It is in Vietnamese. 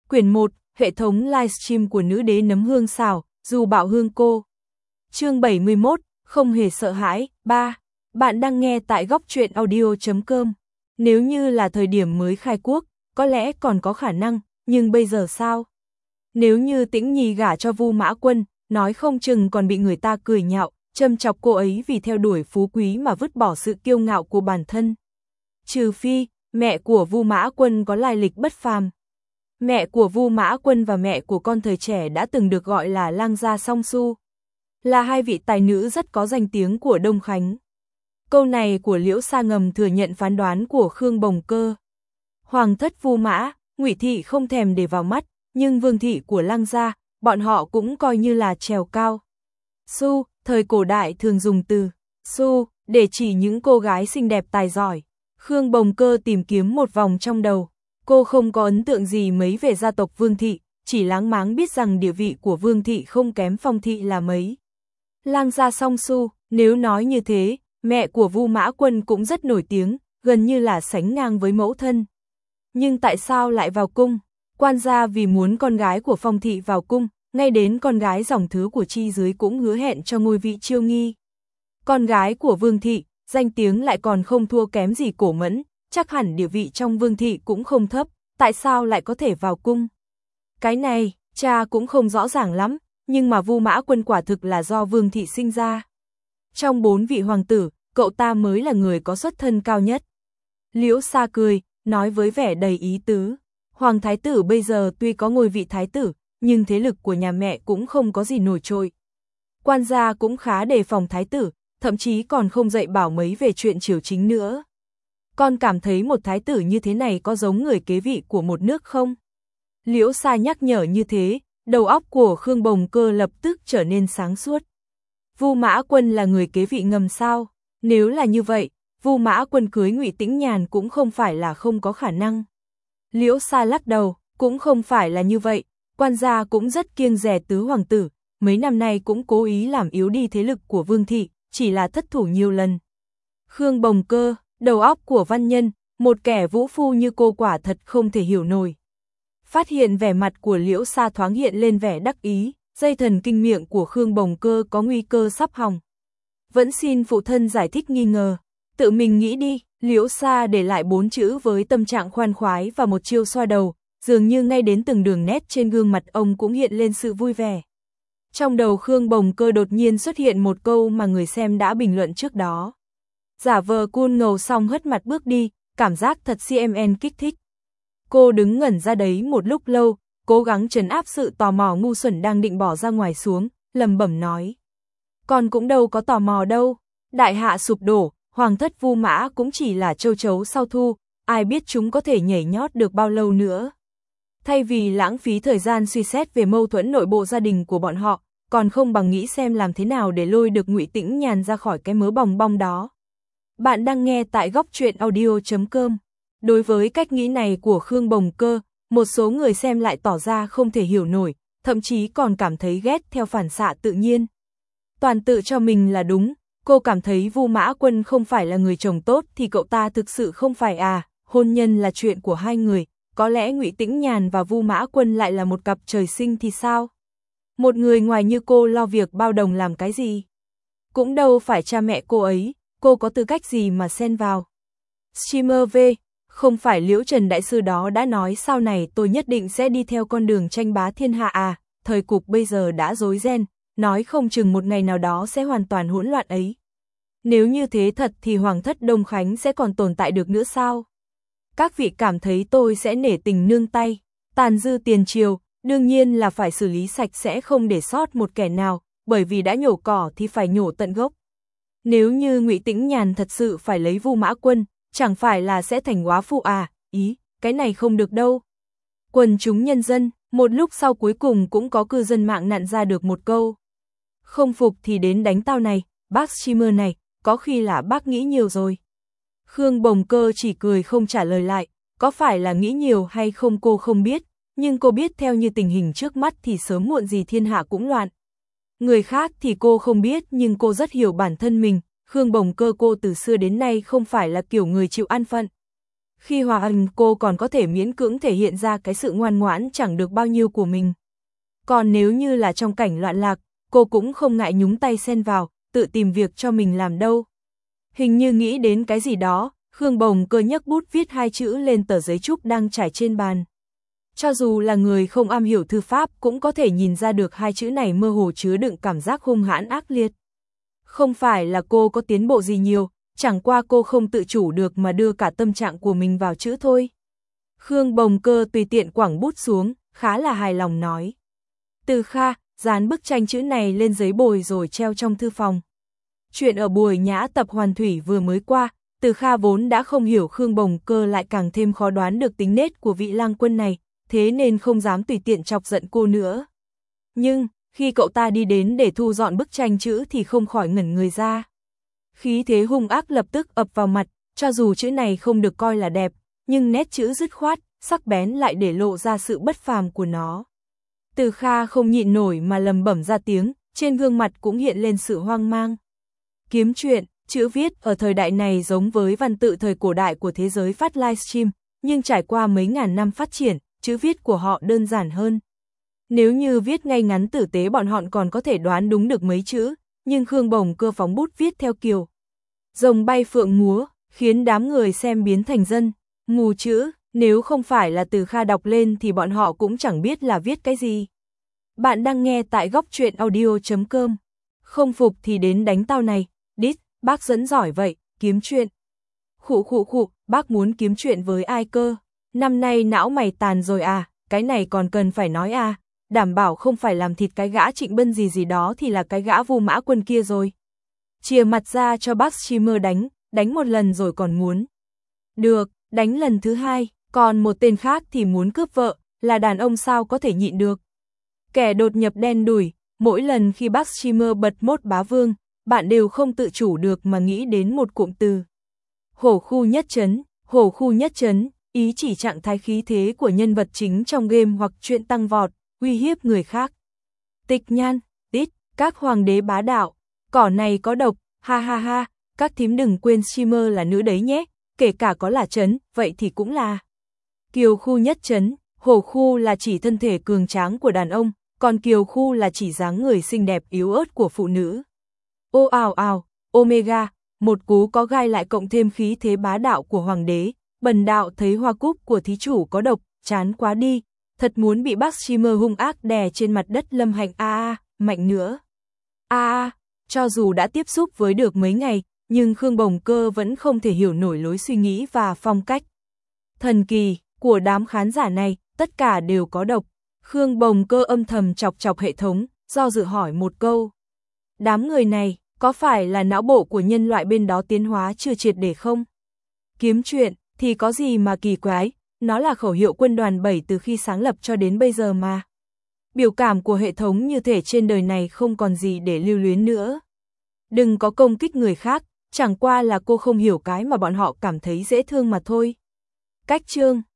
Quyển 1, hệ thống livestream của nữ đế nấm hương xào, dù bạo hương cô. Chương 71, không hề sợ hãi. 3. Bạn đang nghe tại góc truyện audio.com. Nếu như là thời điểm mới khai quốc, có lẽ còn có khả năng, nhưng bây giờ sao? Nếu như Tĩnh Nhi gả cho Vu Mã Quân, nói không chừng còn bị người ta cười nhạo, châm chọc cô ấy vì theo đuổi phú quý mà vứt bỏ sự kiêu ngạo của bản thân. Trừ phi, mẹ của Vu Mã Quân có lai lịch bất phàm. Mẹ của Vu Mã Quân và mẹ của con thời trẻ đã từng được gọi là Lang Gia Song Su, là hai vị tài nữ rất có danh tiếng của Đông Khánh. Câu này của Liễu Sa ngầm thừa nhận phán đoán của Khương Bồng Cơ. Hoàng thất Vu Mã, Ngụy thị không thèm để vào mắt, nhưng vương thị của Lang gia, bọn họ cũng coi như là trèo cao. Su, thời cổ đại thường dùng từ su để chỉ những cô gái xinh đẹp tài giỏi. Khương Bồng Cơ tìm kiếm một vòng trong đầu, cô không có ấn tượng gì mấy về gia tộc Vương thị, chỉ láng máng biết rằng địa vị của Vương thị không kém Phong thị là mấy. Lang gia Song Su, nếu nói như thế, mẹ của Vu Mã Quân cũng rất nổi tiếng, gần như là sánh ngang với mẫu thân. Nhưng tại sao lại vào cung? Quan gia vì muốn con gái của Phong thị vào cung, ngay đến con gái dòng thứ của chi dưới cũng hứa hẹn cho ngôi vị Chiêu Nghi. Con gái của Vương thị, danh tiếng lại còn không thua kém gì Cổ Mẫn, chắc hẳn địa vị trong Vương thị cũng không thấp, tại sao lại có thể vào cung? Cái này, cha cũng không rõ ràng lắm, nhưng mà Vu Mã Quân quả thực là do Vương thị sinh ra. Trong 4 vị hoàng tử, cậu ta mới là người có xuất thân cao nhất. Liễu Sa cười, nói với vẻ đầy ý tứ. Hoàng thái tử bây giờ tuy có ngôi vị thái tử, nhưng thế lực của nhà mẹ cũng không có gì nổi trội. Quan gia cũng khá đề phòng thái tử, thậm chí còn không dạy bảo mấy về chuyện triều chính nữa. Con cảm thấy một thái tử như thế này có giống người kế vị của một nước không? Liễu Sa nhắc nhở như thế, đầu óc của Khương Bồng Cơ lập tức trở nên sáng suốt. Vu Mã Quân là người kế vị ngầm sao? Nếu là như vậy, Vu Mã Quân cưới Ngụy Tĩnh Nhàn cũng không phải là không có khả năng. Liễu Sa lắc đầu, cũng không phải là như vậy, quan gia cũng rất kiêng dè tứ hoàng tử, mấy năm nay cũng cố ý làm yếu đi thế lực của Vương thị, chỉ là thất thủ nhiều lần. Khương Bồng Cơ, đầu óc của văn nhân, một kẻ vũ phu như cô quả thật không thể hiểu nổi. Phát hiện vẻ mặt của Liễu Sa thoáng hiện lên vẻ đắc ý, dây thần kinh miệng của Khương Bồng Cơ có nguy cơ sắp hỏng. Vẫn xin phụ thân giải thích nghi ngờ, tự mình nghĩ đi. Liễu Sa để lại 4 chữ với tâm trạng khoan khoái và một chiêu xoa đầu, dường như ngay đến từng đường nét trên gương mặt ông cũng hiện lên sự vui vẻ. Trong đầu Khương Bồng Cơ đột nhiên xuất hiện một câu mà người xem đã bình luận trước đó. Giả vờ cool ngầu xong hất mặt bước đi, cảm giác thật CMN kích thích. Cô đứng ngẩn ra đấy một lúc lâu, cố gắng trấn áp sự tò mò ngu xuẩn đang định bỏ ra ngoài xuống, lẩm bẩm nói. Con cũng đâu có tò mò đâu, đại hạ sụp đổ. Hoàng thất Vu Mã cũng chỉ là châu chấu sau thu, ai biết chúng có thể nhảy nhót được bao lâu nữa. Thay vì lãng phí thời gian suy xét về mâu thuẫn nội bộ gia đình của bọn họ, còn không bằng nghĩ xem làm thế nào để lôi được Ngụy Tĩnh Nhàn ra khỏi cái mớ bòng bong đó. Bạn đang nghe tại góc truyện audio.com. Đối với cách nghĩ này của Khương Bồng Cơ, một số người xem lại tỏ ra không thể hiểu nổi, thậm chí còn cảm thấy ghét theo phản xạ tự nhiên. Toàn tự cho mình là đúng. Cô cảm thấy Vu Mã Quân không phải là người chồng tốt thì cậu ta thực sự không phải à, hôn nhân là chuyện của hai người, có lẽ Ngụy Tĩnh Nhàn và Vu Mã Quân lại là một cặp trời sinh thì sao? Một người ngoài như cô lo việc bao đồng làm cái gì? Cũng đâu phải cha mẹ cô ấy, cô có tư cách gì mà xen vào? Streamer V, không phải Liễu Trần Đại Sư đó đã nói sau này tôi nhất định sẽ đi theo con đường tranh bá thiên hạ à, thời cục bây giờ đã rối ren. Nói không chừng một ngày nào đó sẽ hoàn toàn hỗn loạn ấy. Nếu như thế thật thì Hoàng thất Đông Khánh sẽ còn tồn tại được nữa sao? Các vị cảm thấy tôi sẽ nể tình nương tay, tàn dư tiền triều, đương nhiên là phải xử lý sạch sẽ không để sót một kẻ nào, bởi vì đã nhổ cỏ thì phải nhổ tận gốc. Nếu như Ngụy Tĩnh Nhàn thật sự phải lấy Vu Mã Quân, chẳng phải là sẽ thành góa phụ à, cái này không được đâu. Quần chúng nhân dân, một lúc sau cuối cùng cũng có cư dân mạng nặn ra được một câu. Không phục thì đến đánh tao này, bác streamer này, có khi là bác nghĩ nhiều rồi. Khương Bồng Cơ chỉ cười không trả lời lại, có phải là nghĩ nhiều hay không cô không biết, nhưng cô biết theo như tình hình trước mắt thì sớm muộn gì thiên hạ cũng loạn. Người khác thì cô không biết nhưng cô rất hiểu bản thân mình, Khương Bồng Cơ cô từ xưa đến nay không phải là kiểu người chịu an phận. Khi hòa ẩn cô còn có thể miễn cưỡng thể hiện ra cái sự ngoan ngoãn chẳng được bao nhiêu của mình. Còn nếu như là trong cảnh loạn lạc, cô cũng không ngại nhúng tay xen vào, tự tìm việc cho mình làm đâu. Hình như nghĩ đến cái gì đó, Khương Bồng Cơ nhấc bút viết 2 chữ lên tờ giấy trúc đang trải trên bàn. Cho dù là người không am hiểu thư pháp cũng có thể nhìn ra được 2 chữ này mơ hồ chứa đựng cảm giác hung hãn ác liệt. Không phải là cô có tiến bộ gì nhiều, chẳng qua cô không tự chủ được mà đưa cả tâm trạng của mình vào chữ thôi. Khương Bồng Cơ tùy tiện quẳng bút xuống, khá là hài lòng nói. Từ Kha, dán bức tranh chữ này lên giấy bồi rồi treo trong thư phòng. Chuyện ở buổi nhã tập Hoàn Thủy vừa mới qua, Từ Kha vốn đã không hiểu Khương Bồng Cơ lại càng thêm khó đoán được tính nết của vị lang quân này, thế nên không dám tùy tiện chọc giận cô nữa. Nhưng, khi cậu ta đi đến để thu dọn bức tranh chữ thì không khỏi ngẩn người ra. Khí thế hung ác lập tức ập vào mặt, cho dù chữ này không được coi là đẹp, nhưng nét chữ dứt khoát, sắc bén lại để lộ ra sự bất phàm của nó. Từ Kha không nhịn nổi mà lầm bẩm ra tiếng, trên gương mặt cũng hiện lên sự hoang mang. Kiếm truyện, chữ viết ở thời đại này giống với văn tự thời cổ đại của thế giới phát livestream, nhưng trải qua mấy ngàn năm phát triển, chữ viết của họ đơn giản hơn. Nếu như viết ngay ngắn tử tế bọn họ còn có thể đoán đúng được mấy chữ, nhưng Khương Bồng Cơ phóng bút viết theo kiểu rồng bay phượng múa, khiến đám người xem biến thành dân mù chữ, nếu không phải là Từ Kha đọc lên thì bọn họ cũng chẳng biết là viết cái gì. Bạn đang nghe tại góc truyện audio.com. Không phục thì đến đánh tao này, đít, bác dẫn giỏi vậy, kiếm chuyện. Khụ, bác muốn kiếm chuyện với ai cơ? Năm nay não mày tàn rồi à, cái này còn cần phải nói à, đảm bảo không phải làm thịt cái gã Trịnh Bân gì đó thì là cái gã Vu Mã Quân kia rồi. Chìa mặt ra cho bác streamer đánh một lần rồi còn muốn. Được, đánh lần thứ 2, còn một tên khác thì muốn cướp vợ, là đàn ông sao có thể nhịn được. Kẻ đột nhập đen đủi, mỗi lần khi bác streamer bật mốt bá vương, bạn đều không tự chủ được mà nghĩ đến một cụm từ. Hổ khu nhất trấn, ý chỉ trạng thái khí thế của nhân vật chính trong game hoặc chuyện tăng vọt, uy hiếp người khác. Tịch nhan, đít, các hoàng đế bá đạo, cỏ này có độc, ha ha ha, các thím đừng quên streamer là nữ đấy nhé, kể cả có là trấn, vậy thì cũng là. Kiều khu nhất trấn, hổ khu là chỉ thân thể cường tráng của đàn ông, còn kiều khu là chỉ dáng người xinh đẹp yếu ớt của phụ nữ. Ô ào, omega, một cú có gai lại cộng thêm khí thế bá đạo của hoàng đế, bần đạo thấy hoa cúc của thí chủ có độc, chán quá đi, thật muốn bị bác streamer hung ác đè trên mặt đất lâm hành mạnh nữa. Cho dù đã tiếp xúc với được mấy ngày, nhưng Khương Bồng Cơ vẫn không thể hiểu nổi lối suy nghĩ và phong cách thần kỳ của đám khán giả này, tất cả đều có độc. Khương Bồng Cơ âm thầm chọc hệ thống, do dự hỏi một câu. Đám người này, có phải là não bộ của nhân loại bên đó tiến hóa chưa triệt để không? Kiếm chuyện, thì có gì mà kỳ quái, nó là khẩu hiệu quân đoàn 7 từ khi sáng lập cho đến bây giờ mà. Biểu cảm của hệ thống như thể trên đời này không còn gì để lưu luyến nữa. Đừng có công kích người khác, chẳng qua là cô không hiểu cái mà bọn họ cảm thấy dễ thương mà thôi. Cách chương